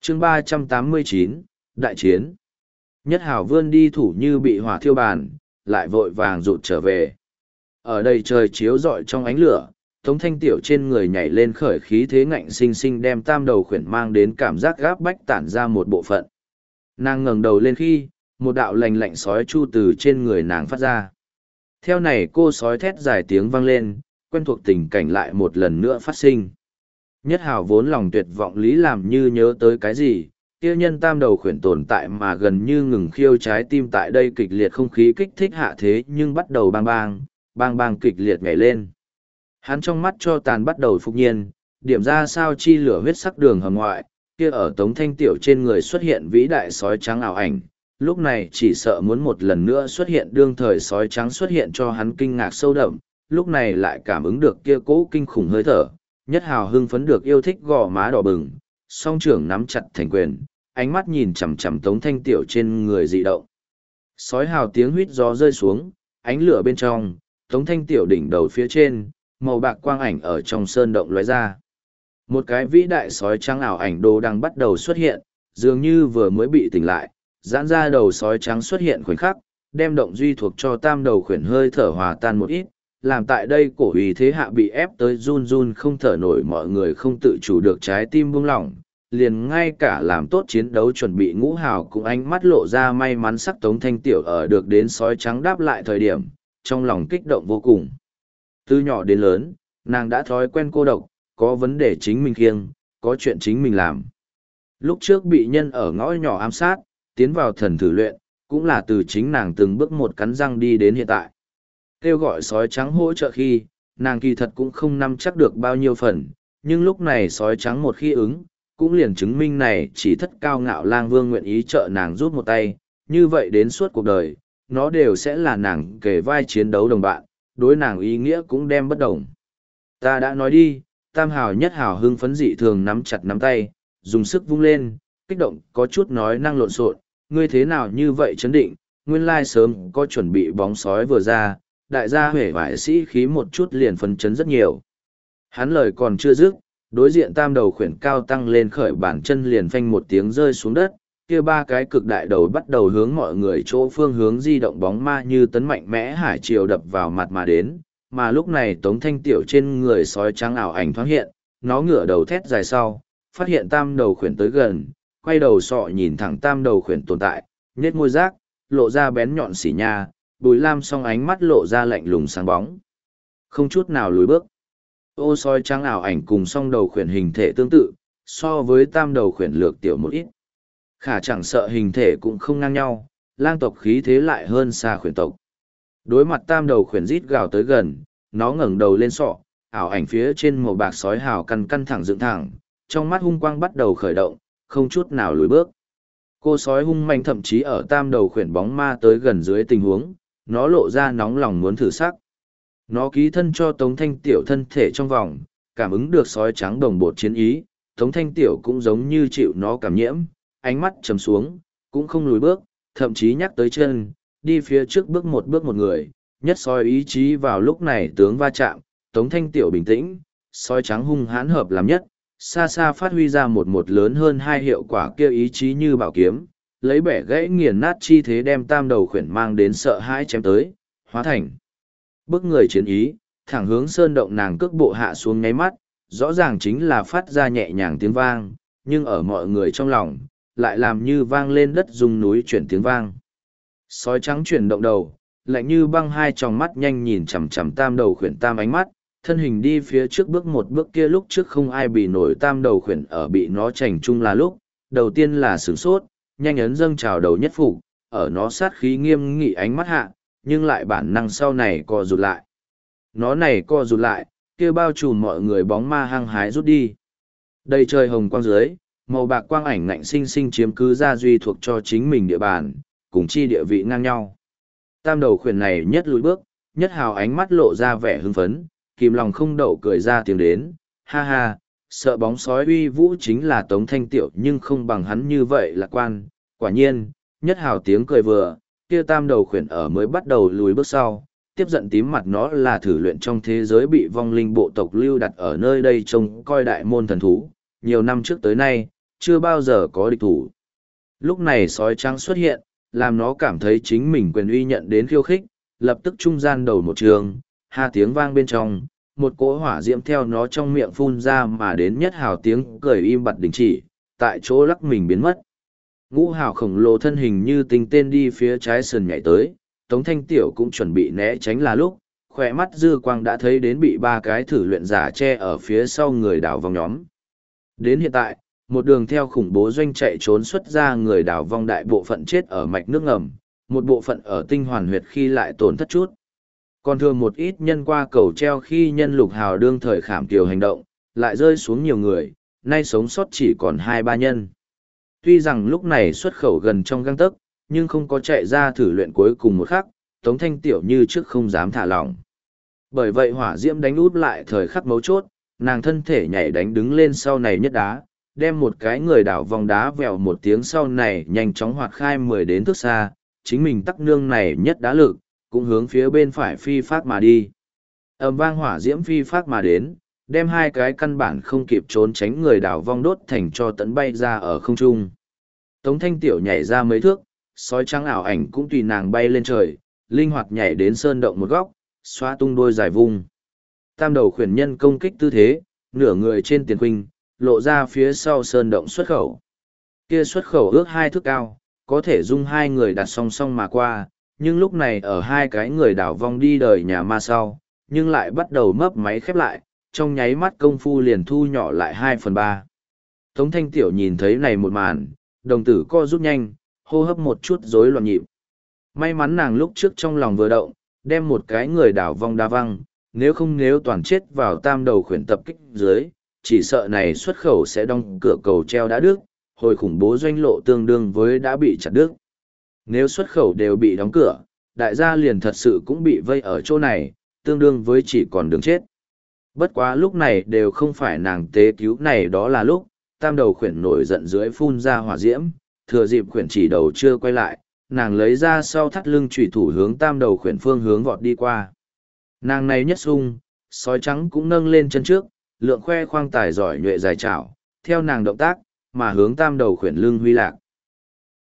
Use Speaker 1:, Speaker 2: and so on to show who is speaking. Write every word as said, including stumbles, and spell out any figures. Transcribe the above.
Speaker 1: chương ba trăm tám mươi chín, Đại chiến. Nhất Hào vươn đi thủ như bị hỏa thiêu bàn, lại vội vàng rụt trở về. Ở đây trời chiếu rọi trong ánh lửa, Tống Thanh Tiểu trên người nhảy lên khởi khí thế ngạnh sinh sinh đem tam đầu khuyển mang đến cảm giác gáp bách tản ra một bộ phận. Nàng ngẩng đầu lên khi, một đạo lành lạnh sói chu từ trên người nàng phát ra. Theo này cô sói thét dài tiếng vang lên, quen thuộc tình cảnh lại một lần nữa phát sinh. Nhất Hào vốn lòng tuyệt vọng lý làm như nhớ tới cái gì, kia nhân tam đầu khuyển tồn tại mà gần như ngừng khiêu trái tim tại đây kịch liệt không khí kích thích hạ thế nhưng bắt đầu bang bang, bang bang kịch liệt nhảy lên. Hắn trong mắt cho tàn bắt đầu phục nhiên, điểm ra sao chi lửa huyết sắc đường hầm ngoại, kia ở Tống Thanh Tiểu trên người xuất hiện vĩ đại sói trắng ảo ảnh, lúc này chỉ sợ muốn một lần nữa xuất hiện đương thời sói trắng xuất hiện cho hắn kinh ngạc sâu đậm, lúc này lại cảm ứng được kia cố kinh khủng hơi thở, Nhất Hào hưng phấn được yêu thích gò má đỏ bừng, song trưởng nắm chặt thành quyền, ánh mắt nhìn chằm chằm Tống Thanh Tiểu trên người dị động. Sói hào tiếng huýt gió rơi xuống, ánh lửa bên trong, Tống Thanh Tiểu đỉnh đầu phía trên, màu bạc quang ảnh ở trong sơn động lóe ra. Một cái vĩ đại sói trắng ảo ảnh đồ đang bắt đầu xuất hiện, dường như vừa mới bị tỉnh lại, giãn ra đầu sói trắng xuất hiện khoảnh khắc, đem động duy thuộc cho tam đầu khuyển hơi thở hòa tan một ít, làm tại đây cổ uy thế hạ bị ép tới run run không thở nổi, mọi người không tự chủ được trái tim buông lỏng, liền ngay cả làm tốt chiến đấu chuẩn bị Ngũ Hào cũng ánh mắt lộ ra may mắn sắc Tống Thanh Tiểu ở được đến sói trắng đáp lại thời điểm, trong lòng kích động vô cùng. Từ nhỏ đến lớn, nàng đã thói quen cô độc, có vấn đề chính mình khiêng, có chuyện chính mình làm. Lúc trước bị nhân ở ngõ nhỏ ám sát, tiến vào thần thử luyện, cũng là từ chính nàng từng bước một cắn răng đi đến hiện tại. Kêu gọi sói trắng hỗ trợ khi, nàng kỳ thật cũng không nắm chắc được bao nhiêu phần, nhưng lúc này sói trắng một khi ứng, cũng liền chứng minh này chỉ thất cao ngạo lang vương nguyện ý trợ nàng rút một tay, như vậy đến suốt cuộc đời, nó đều sẽ là nàng kề vai chiến đấu đồng bạn, đối nàng ý nghĩa cũng đem bất đồng. Ta đã nói đi, Tam Hào Nhất Hào hưng phấn dị thường nắm chặt nắm tay, dùng sức vung lên, kích động có chút nói năng lộn xộn, ngươi thế nào như vậy chấn định, nguyên lai sớm có chuẩn bị bóng sói vừa ra, đại gia huệ vải sĩ khí một chút liền phấn chấn rất nhiều. Hắn lời còn chưa dứt, đối diện tam đầu khuyển cao tăng lên khởi bản chân liền phanh một tiếng rơi xuống đất, kia ba cái cực đại đầu bắt đầu hướng mọi người chỗ phương hướng di động bóng ma như tấn mạnh mẽ hải triều đập vào mặt mà đến, mà lúc này Tống Thanh Tiểu trên người sói trắng ảo ảnh thoáng hiện, nó ngửa đầu thét dài sau, phát hiện tam đầu khuyển tới gần, quay đầu sọ nhìn thẳng tam đầu khuyển tồn tại, nhếch môi rác, lộ ra bén nhọn xỉ nha, Bùi Lam song ánh mắt lộ ra lạnh lùng sáng bóng. Không chút nào lùi bước. Ô sói trắng ảo ảnh cùng song đầu khuyển hình thể tương tự, so với tam đầu khuyển lược tiểu một ít. Khả chẳng sợ hình thể cũng không ngang nhau, lang tộc khí thế lại hơn xa khuyển tộc. Đối mặt tam đầu khuyển rít gào tới gần, nó ngẩng đầu lên sọ, ảo ảnh phía trên màu bạc sói hào căn căn thẳng dựng thẳng, trong mắt hung quang bắt đầu khởi động, không chút nào lùi bước. Cô sói hung manh thậm chí ở tam đầu khuyển bóng ma tới gần dưới tình huống, nó lộ ra nóng lòng muốn thử sắc. Nó ký thân cho Tống Thanh Tiểu thân thể trong vòng, cảm ứng được sói trắng đồng bột chiến ý, Tống Thanh Tiểu cũng giống như chịu nó cảm nhiễm, ánh mắt trầm xuống, cũng không lùi bước, thậm chí nhắc tới chân, đi phía trước bước một bước một người, nhất sói ý chí vào lúc này tướng va chạm, Tống Thanh Tiểu bình tĩnh, sói trắng hung hãn hợp làm nhất, xa xa phát huy ra một một lớn hơn hai hiệu quả kia ý chí như bảo kiếm, lấy bẻ gãy nghiền nát chi thế đem tam đầu khuyển mang đến sợ hãi chém tới, hóa thành bức người chiến ý, thẳng hướng sơn động nàng cước bộ hạ xuống nháy mắt, rõ ràng chính là phát ra nhẹ nhàng tiếng vang, nhưng ở mọi người trong lòng, lại làm như vang lên đất rung núi chuyển tiếng vang. Sói trắng chuyển động đầu, lạnh như băng hai tròng mắt nhanh nhìn chằm chằm tam đầu khuyển tam ánh mắt, thân hình đi phía trước bước một bước kia lúc trước không ai bị nổi tam đầu khuyển ở bị nó chành chung là lúc, đầu tiên là sửng sốt, nhanh ấn dâng trào đầu nhất phục, ở nó sát khí nghiêm nghị ánh mắt hạ, nhưng lại bản năng sau này co rụt lại. Nó này co rụt lại, kia bao trùm mọi người bóng ma hăng hái rút đi. Đầy trời hồng quang dưới, màu bạc quang ảnh ngạnh sinh sinh chiếm cứ ra duy thuộc cho chính mình địa bàn, cùng chi địa vị ngang nhau. Tam đầu khuyển này nhất lùi bước, Nhất Hào ánh mắt lộ ra vẻ hưng phấn, kìm lòng không đậu cười ra tiếng đến, ha ha, sợ bóng sói uy vũ chính là Tống Thanh Tiểu nhưng không bằng hắn như vậy lạc quan. Quả nhiên, Nhất Hào tiếng cười vừa, kia tam đầu khuyển ở mới bắt đầu lùi bước sau, tiếp giận tím mặt nó là thử luyện trong thế giới bị vong linh bộ tộc lưu đặt ở nơi đây trông coi đại môn thần thú. Nhiều năm trước tới nay, chưa bao giờ có địch thủ. Lúc này sói trắng xuất hiện, làm nó cảm thấy chính mình quyền uy nhận đến khiêu khích, lập tức trung gian đầu một trường, ha tiếng vang bên trong, một cỗ hỏa diễm theo nó trong miệng phun ra mà đến nhất hào tiếng cười im bặt đình chỉ, tại chỗ lắc mình biến mất. Ngũ hào khổng lồ thân hình như tinh tên đi phía trái sườn nhảy tới, Tống Thanh Tiểu cũng chuẩn bị né tránh là lúc, khỏe mắt dư quang đã thấy đến bị ba cái thử luyện giả che ở phía sau người đảo vong nhóm. Đến hiện tại, một đường theo khủng bố doanh chạy trốn xuất ra người đảo vong đại bộ phận chết ở mạch nước ngầm, một bộ phận ở tinh hoàn huyệt khi lại tổn thất chút. Còn thường một ít nhân qua cầu treo khi nhân lục hào đương thời khảm kiều hành động, lại rơi xuống nhiều người, nay sống sót chỉ còn hai ba nhân. Tuy rằng lúc này xuất khẩu gần trong găng tấc, nhưng không có chạy ra thử luyện cuối cùng một khắc, Tống Thanh Tiểu như trước không dám thả lỏng. Bởi vậy hỏa diễm đánh út lại thời khắc mấu chốt, nàng thân thể nhảy đánh đứng lên sau này nhất đá, đem một cái người đảo vòng đá vèo một tiếng sau này nhanh chóng hoạt khai mười đến thước xa, chính mình tắc nương này nhất đá lực, cũng hướng phía bên phải phi phát mà đi. Ầm vang hỏa diễm phi phát mà đến, đem hai cái căn bản không kịp trốn tránh người đảo vong đốt thành cho tấn bay ra ở không trung. Tống Thanh Tiểu nhảy ra mấy thước, sói trắng ảo ảnh cũng tùy nàng bay lên trời, linh hoạt nhảy đến sơn động một góc, xóa tung đôi dài vung. Tam đầu khuyển nhân công kích tư thế, nửa người trên tiền khuynh, lộ ra phía sau sơn động xuất khẩu. Kia xuất khẩu ước hai thước cao, có thể dung hai người đặt song song mà qua, nhưng lúc này ở hai cái người đảo vong đi đời nhà ma sau, nhưng lại bắt đầu mấp máy khép lại, trong nháy mắt công phu liền thu nhỏ lại hai phần ba. Tống Thanh Tiểu nhìn thấy này một màn, đồng tử co rút nhanh, hô hấp một chút rối loạn nhịp. May mắn nàng lúc trước trong lòng vừa động, đem một cái người đảo vong đa văng, nếu không nếu toàn chết vào tam đầu khuyển tập kích dưới, chỉ sợ này xuất khẩu sẽ đóng cửa cầu treo đã đứt, hồi khủng bố doanh lộ tương đương với đã bị chặt đứt. Nếu xuất khẩu đều bị đóng cửa, đại gia liền thật sự cũng bị vây ở chỗ này, tương đương với chỉ còn đường chết. Bất quá lúc này đều không phải nàng tế cứu này đó là lúc, tam đầu khuyển nổi giận dưới phun ra hỏa diễm, thừa dịp khuyển chỉ đầu chưa quay lại, nàng lấy ra sau thắt lưng chủy thủ hướng tam đầu khuyển phương hướng vọt đi qua. Nàng này nhất sung, sói trắng cũng nâng lên chân trước, lượng khoe khoang tài giỏi nhuệ dài chảo, theo nàng động tác, mà hướng tam đầu khuyển lưng huy lạc.